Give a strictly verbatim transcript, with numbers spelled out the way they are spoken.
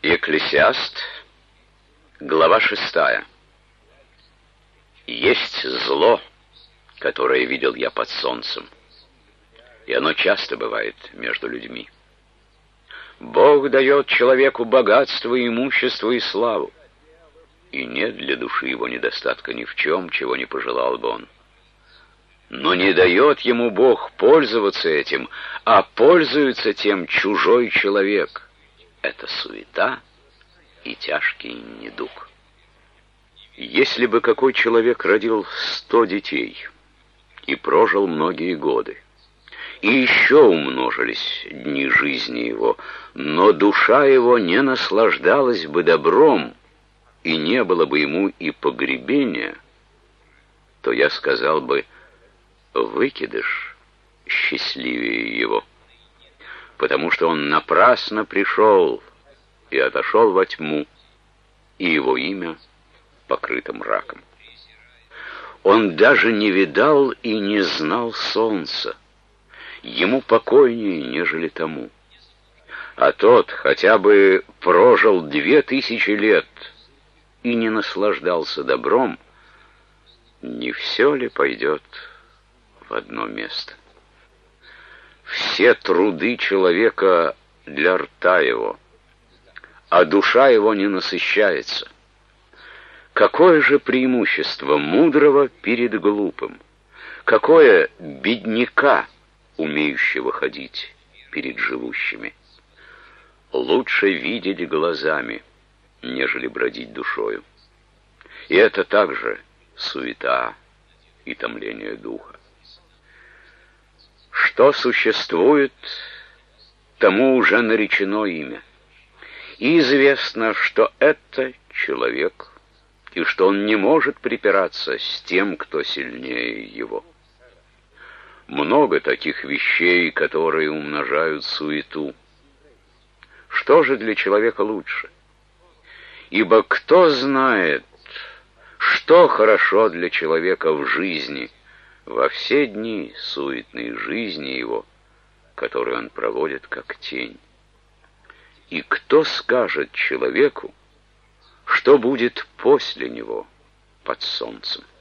Екклесиаст, глава шестая. Есть зло, которое видел я под солнцем, и оно часто бывает между людьми. Бог дает человеку богатство, имущество и славу, и нет для души его недостатка ни в чем, чего не пожелал бы он. Но не дает ему Бог пользоваться этим, а пользуется тем чужой человек. Это суета и тяжкий недуг. Если бы какой человек родил сто детей и прожил многие годы, и еще умножились дни жизни его, но душа его не наслаждалась бы добром, и не было бы ему и погребения, то я сказал бы: выкидыш счастливее его, потому что он напрасно пришел и отошел во тьму, и его имя покрыто мраком. Он даже не видал и не знал солнца, ему покойнее, нежели тому. А тот хотя бы прожил две тысячи лет и не наслаждался добром, не все ли пойдет в одно место? Все труды человека для рта его, а душа его не насыщается. Какое же преимущество мудрого перед глупым? Какое бедняка, умеющего ходить перед живущими? Лучше видеть глазами, нежели бродить душою. И это также суета и томление духа. Что существует, тому уже наречено имя. И известно, что это человек, и что он не может припираться с тем, кто сильнее его. Много таких вещей, которые умножают суету. Что же для человека лучше? Ибо кто знает, что хорошо для человека в жизни, во все дни суетной жизни его, которую он проводит как тень? И кто скажет человеку, что будет после него под солнцем?